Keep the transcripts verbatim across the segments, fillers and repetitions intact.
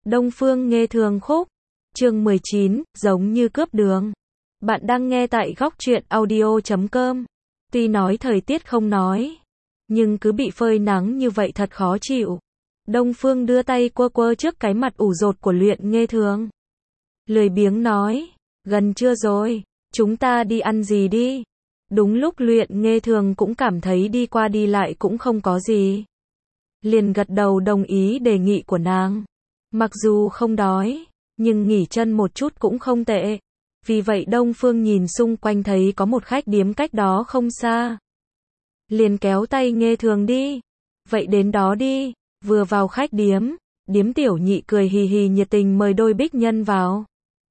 Đông Phương Nghê Thường Khúc, chương mười chín, giống như cướp đường. Bạn đang nghe tại góc truyện audio chấm com. Tuy nói thời tiết không nói, nhưng cứ bị phơi nắng như vậy thật khó chịu. Đông Phương đưa tay quơ quơ trước cái mặt ủ rột của Luyện Nghê Thường. Lười biếng nói, gần trưa rồi, chúng ta đi ăn gì đi. Đúng lúc Luyện Nghê Thường cũng cảm thấy đi qua đi lại cũng không có gì, liền gật đầu đồng ý đề nghị của nàng. Mặc dù không đói, nhưng nghỉ chân một chút cũng không tệ. Vì vậy Đông Phương nhìn xung quanh thấy có một khách điếm cách đó không xa, liền kéo tay Nghê Thường đi. Vậy đến đó đi. Vừa vào khách điếm, điếm tiểu nhị cười hì hì nhiệt tình mời đôi bích nhân vào.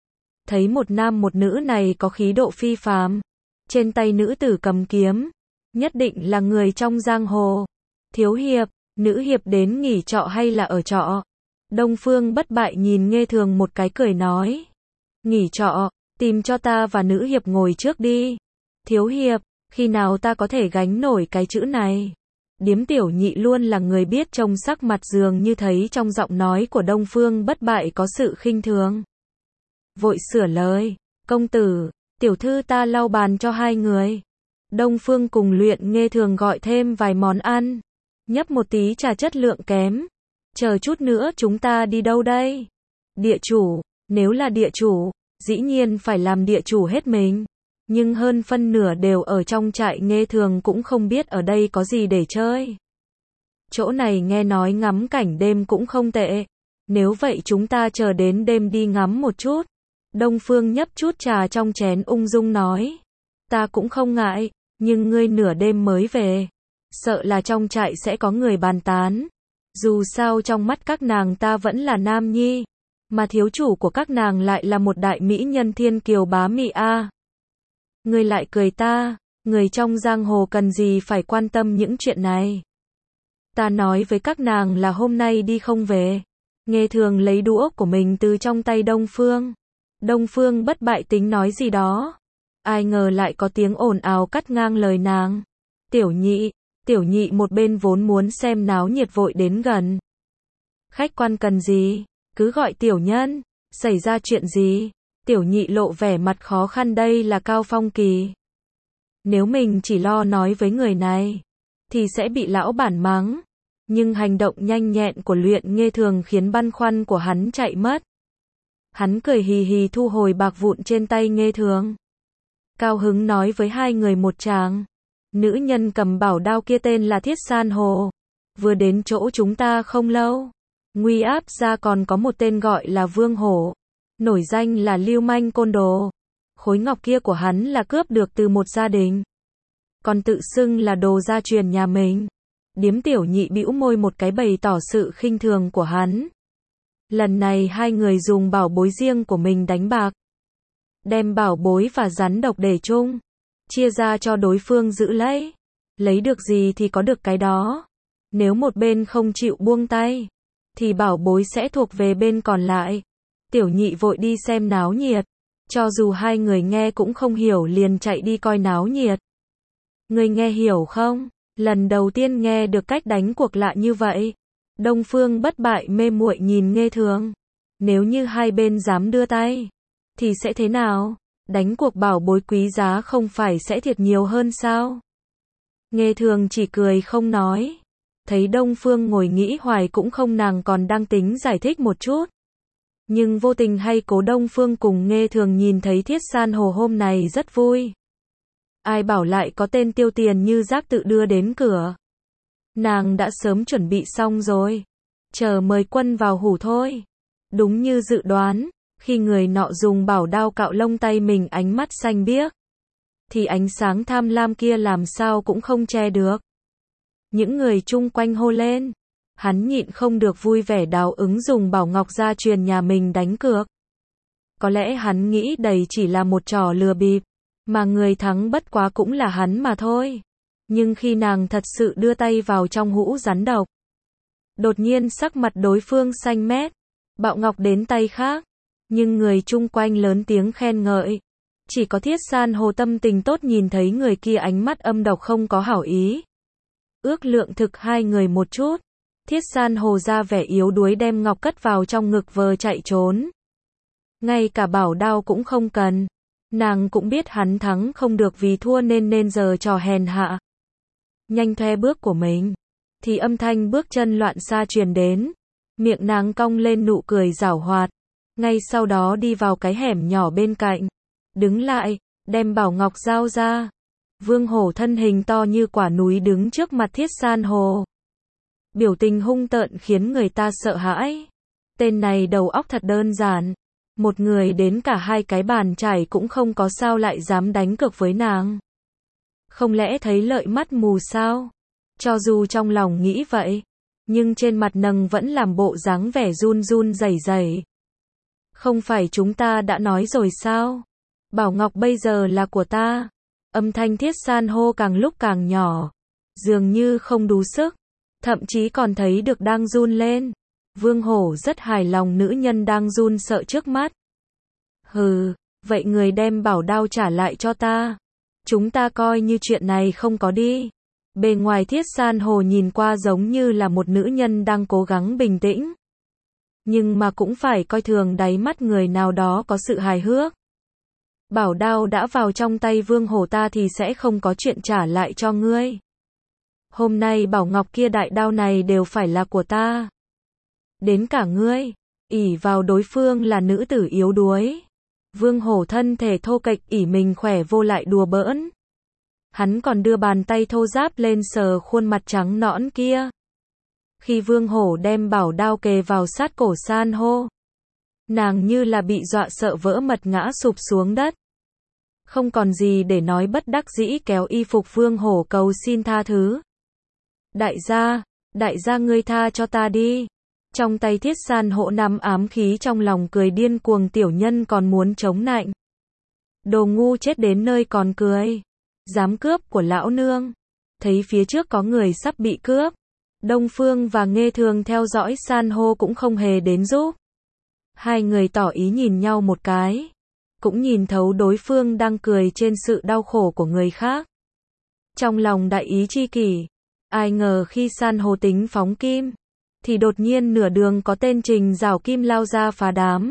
Thấy một nam một nữ này có khí độ phi phàm, trên tay nữ tử cầm kiếm, nhất định là người trong giang hồ. Thiếu hiệp, nữ hiệp đến nghỉ trọ hay là ở trọ? Đông Phương Bất Bại nhìn Nghê Thường một cái cười nói, nghỉ trọ, tìm cho ta và nữ hiệp ngồi trước đi. Thiếu hiệp, khi nào ta có thể gánh nổi cái chữ này? Điếm tiểu nhị luôn là người biết trông sắc mặt, dường như thấy trong giọng nói của Đông Phương Bất Bại có sự khinh thường. Vội sửa lời, công tử, tiểu thư ta lau bàn cho hai người. Đông Phương cùng Luyện Nghê Thường gọi thêm vài món ăn, nhấp một tí trà chất lượng kém. Chờ chút nữa chúng ta đi đâu đây? Địa chủ, nếu là địa chủ, dĩ nhiên phải làm địa chủ hết mình. Nhưng hơn phân nửa đều ở trong trại Nghê Thường cũng không biết ở đây có gì để chơi. Chỗ này nghe nói ngắm cảnh đêm cũng không tệ. Nếu vậy chúng ta chờ đến đêm đi ngắm một chút. Đông Phương nhấp chút trà trong chén ung dung nói. Ta cũng không ngại, nhưng ngươi nửa đêm mới về, sợ là trong trại sẽ có người bàn tán. Dù sao trong mắt các nàng ta vẫn là nam nhi, mà thiếu chủ của các nàng lại là một đại mỹ nhân thiên kiều bá mị a. Ngươi lại cười ta, người trong giang hồ cần gì phải quan tâm những chuyện này. Ta nói với các nàng là hôm nay đi không về. Nghê Thường lấy đũa của mình từ trong tay Đông Phương. Đông Phương Bất Bại tính nói gì đó, ai ngờ lại có tiếng ồn ào cắt ngang lời nàng. Tiểu nhị, tiểu nhị một bên vốn muốn xem náo nhiệt vội đến gần. Khách quan cần gì, cứ gọi tiểu nhân. Xảy ra chuyện gì? Tiểu nhị lộ vẻ mặt khó khăn, đây là Cao Phong Kỳ. Nếu mình chỉ lo nói với người này, thì sẽ bị lão bản mắng. Nhưng hành động nhanh nhẹn của Luyện Nghê Thường khiến băn khoăn của hắn chạy mất. Hắn cười hì hì thu hồi bạc vụn trên tay Nghê Thường. Cao hứng nói với hai người một tràng. Nữ nhân cầm bảo đao kia tên là Thiết San Hồ, vừa đến chỗ chúng ta không lâu. Nguy áp ra còn có một tên gọi là Vương Hổ, nổi danh là lưu manh côn đồ. Khối ngọc kia của hắn là cướp được từ một gia đình, còn tự xưng là đồ gia truyền nhà mình. Điếm tiểu nhị bĩu môi một cái bày tỏ sự khinh thường của hắn. Lần này hai người dùng bảo bối riêng của mình đánh bạc, đem bảo bối và rắn độc để chung, chia ra cho đối phương giữ lấy. Lấy được gì thì có được cái đó. Nếu một bên không chịu buông tay, thì bảo bối sẽ thuộc về bên còn lại. Tiểu nhị vội đi xem náo nhiệt, cho dù hai người nghe cũng không hiểu liền chạy đi coi náo nhiệt. Người nghe hiểu không? Lần đầu tiên nghe được cách đánh cuộc lạ như vậy. Đông Phương Bất Bại mê muội nhìn Nghê Thường. Nếu như hai bên dám đưa tay, thì sẽ thế nào? Đánh cuộc bảo bối quý giá không phải sẽ thiệt nhiều hơn sao? Nghê Thường chỉ cười không nói. Thấy Đông Phương ngồi nghĩ hoài cũng không, nàng còn đang tính giải thích một chút. Nhưng vô tình hay cố Đông Phương cùng Nghê Thường nhìn thấy Thiết San Hồ hôm này rất vui. Ai bảo lại có tên tiêu tiền như rác tự đưa đến cửa. Nàng đã sớm chuẩn bị xong rồi, chờ mời quân vào hủ thôi. Đúng như dự đoán, khi người nọ dùng bảo đao cạo lông tay mình ánh mắt xanh biếc, thì ánh sáng tham lam kia làm sao cũng không che được. Những người chung quanh hô lên. Hắn nhịn không được vui vẻ đào ứng dùng bảo ngọc gia truyền nhà mình đánh cược. Có lẽ hắn nghĩ đây chỉ là một trò lừa bịp, mà người thắng bất quá cũng là hắn mà thôi. Nhưng khi nàng thật sự đưa tay vào trong hũ rắn độc, đột nhiên sắc mặt đối phương xanh mét, bạo ngọc đến tay khác. Nhưng người chung quanh lớn tiếng khen ngợi. Chỉ có Thiết San Hồ tâm tình tốt nhìn thấy người kia ánh mắt âm độc không có hảo ý. Ước lượng thực hai người một chút, Thiết san hô ra vẻ yếu đuối đem ngọc cất vào trong ngực vờ chạy trốn. Ngay cả bảo đao cũng không cần. Nàng cũng biết hắn thắng không được vì thua nên nên giờ trò hèn hạ. Nhanh thoe bước của mình. Thì âm thanh bước chân loạn xa truyền đến. Miệng nàng cong lên nụ cười giảo hoạt. Ngay sau đó đi vào cái hẻm nhỏ bên cạnh. Đứng lại, đem bảo ngọc giao ra. Vương hổ thân hình to như quả núi đứng trước mặt thiết san hô. Biểu tình hung tợn khiến người ta sợ hãi. Tên này đầu óc thật đơn giản. Một người đến cả hai cái bàn chải cũng không có sao lại dám đánh cược với nàng. Không lẽ thấy lợi mắt mù sao? Cho dù trong lòng nghĩ vậy, nhưng trên mặt nàng vẫn làm bộ dáng vẻ run run rẩy rẩy. Không phải chúng ta đã nói rồi sao? Bảo ngọc bây giờ là của ta. Âm thanh thiết san hô càng lúc càng nhỏ. Dường như không đủ sức. Thậm chí còn thấy được đang run lên. Vương hổ rất hài lòng nữ nhân đang run sợ trước mắt. Hừ, vậy người đem bảo đao trả lại cho ta. Chúng ta coi như chuyện này không có đi. Bề ngoài thiết san hô nhìn qua giống như là một nữ nhân đang cố gắng bình tĩnh. Nhưng mà cũng phải coi thường đáy mắt người nào đó có sự hài hước. Bảo đao đã vào trong tay vương hổ ta thì sẽ không có chuyện trả lại cho ngươi. Hôm nay bảo ngọc kia đại đao này đều phải là của ta. Đến cả ngươi, ỷ vào đối phương là nữ tử yếu đuối. Vương hổ thân thể thô kệch ỷ mình khỏe vô lại đùa bỡn. Hắn còn đưa bàn tay thô ráp lên sờ khuôn mặt trắng nõn kia. Khi vương hổ đem bảo đao kề vào sát cổ san hô, nàng như là bị dọa sợ vỡ mật ngã sụp xuống đất. Không còn gì để nói bất đắc dĩ kéo y phục vương hổ cầu xin tha thứ. Đại gia, đại gia ngươi tha cho ta đi. Trong tay thiết san hô nằm ám khí trong lòng cười điên cuồng tiểu nhân còn muốn chống nạnh. Đồ ngu chết đến nơi còn cười. Dám cướp của lão nương. Thấy phía trước có người sắp bị cướp. Đông Phương và Nghê Thường theo dõi san hô cũng không hề đến giúp. Hai người tỏ ý nhìn nhau một cái. Cũng nhìn thấu đối phương đang cười trên sự đau khổ của người khác. Trong lòng đại ý chi kỷ. Ai ngờ khi san hô tính phóng kim. Thì đột nhiên nửa đường có tên Trình Giảo Kim lao ra phá đám.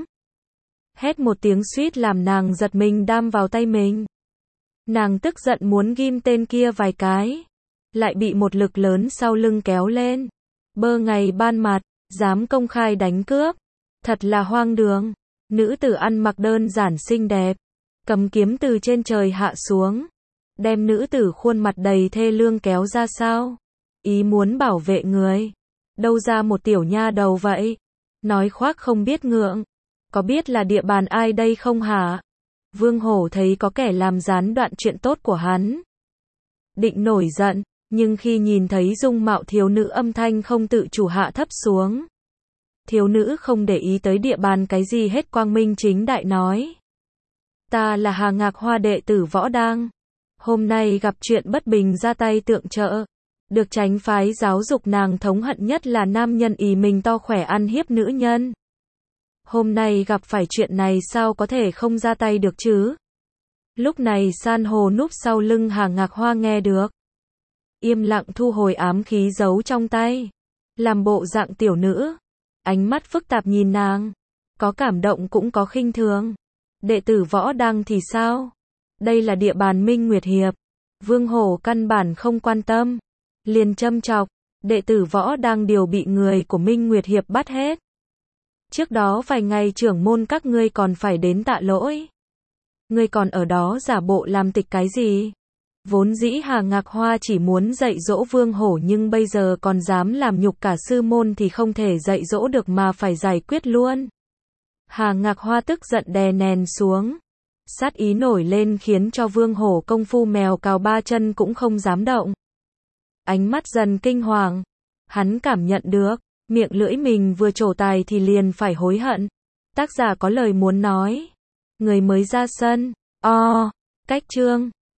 Hét một tiếng suýt làm nàng giật mình đam vào tay mình. Nàng tức giận muốn ghim tên kia vài cái. Lại bị một lực lớn sau lưng kéo lên. Bơ ngày ban mặt, dám công khai đánh cướp. Thật là hoang đường. Nữ tử ăn mặc đơn giản xinh đẹp. Cầm kiếm từ trên trời hạ xuống. Đem nữ tử khuôn mặt đầy thê lương kéo ra sao? Ý muốn bảo vệ người. Đâu ra một tiểu nha đầu vậy? Nói khoác không biết ngượng. Có biết là địa bàn ai đây không hả? Vương hổ thấy có kẻ làm gián đoạn chuyện tốt của hắn. Định nổi giận, nhưng khi nhìn thấy dung mạo thiếu nữ âm thanh không tự chủ hạ thấp xuống. Thiếu nữ không để ý tới địa bàn cái gì hết quang minh chính đại nói. Ta là Hà Ngạc Hoa đệ tử Võ Đang. Hôm nay gặp chuyện bất bình ra tay tượng trợ. Được tránh phái giáo dục nàng thống hận nhất là nam nhân ỷ mình to khỏe ăn hiếp nữ nhân. Hôm nay gặp phải chuyện này sao có thể không ra tay được chứ? Lúc này san hô núp sau lưng Hà Ngạc Hoa nghe được. Im lặng thu hồi ám khí giấu trong tay. Làm bộ dạng tiểu nữ. Ánh mắt phức tạp nhìn nàng. Có cảm động cũng có khinh thường. Đệ tử Võ Đăng thì sao? Đây là địa bàn Minh Nguyệt Hiệp. Vương hổ căn bản không quan tâm. Liền châm chọc. Đệ tử Võ Đăng đều bị người của Minh Nguyệt Hiệp bắt hết. Trước đó vài ngày trưởng môn các ngươi còn phải đến tạ lỗi. Ngươi còn ở đó giả bộ làm tịch cái gì? Vốn dĩ Hà Ngạc Hoa chỉ muốn dạy dỗ Vương hổ nhưng bây giờ còn dám làm nhục cả sư môn thì không thể dạy dỗ được mà phải giải quyết luôn. Hà Ngạc Hoa tức giận đè nén xuống. Sát ý nổi lên khiến cho Vương hổ công phu mèo cào ba chân cũng không dám động. Ánh mắt dần kinh hoàng. Hắn cảm nhận được, miệng lưỡi mình vừa trổ tài thì liền phải hối hận. Tác giả có lời muốn nói. Người mới ra sân. O. Cách chương.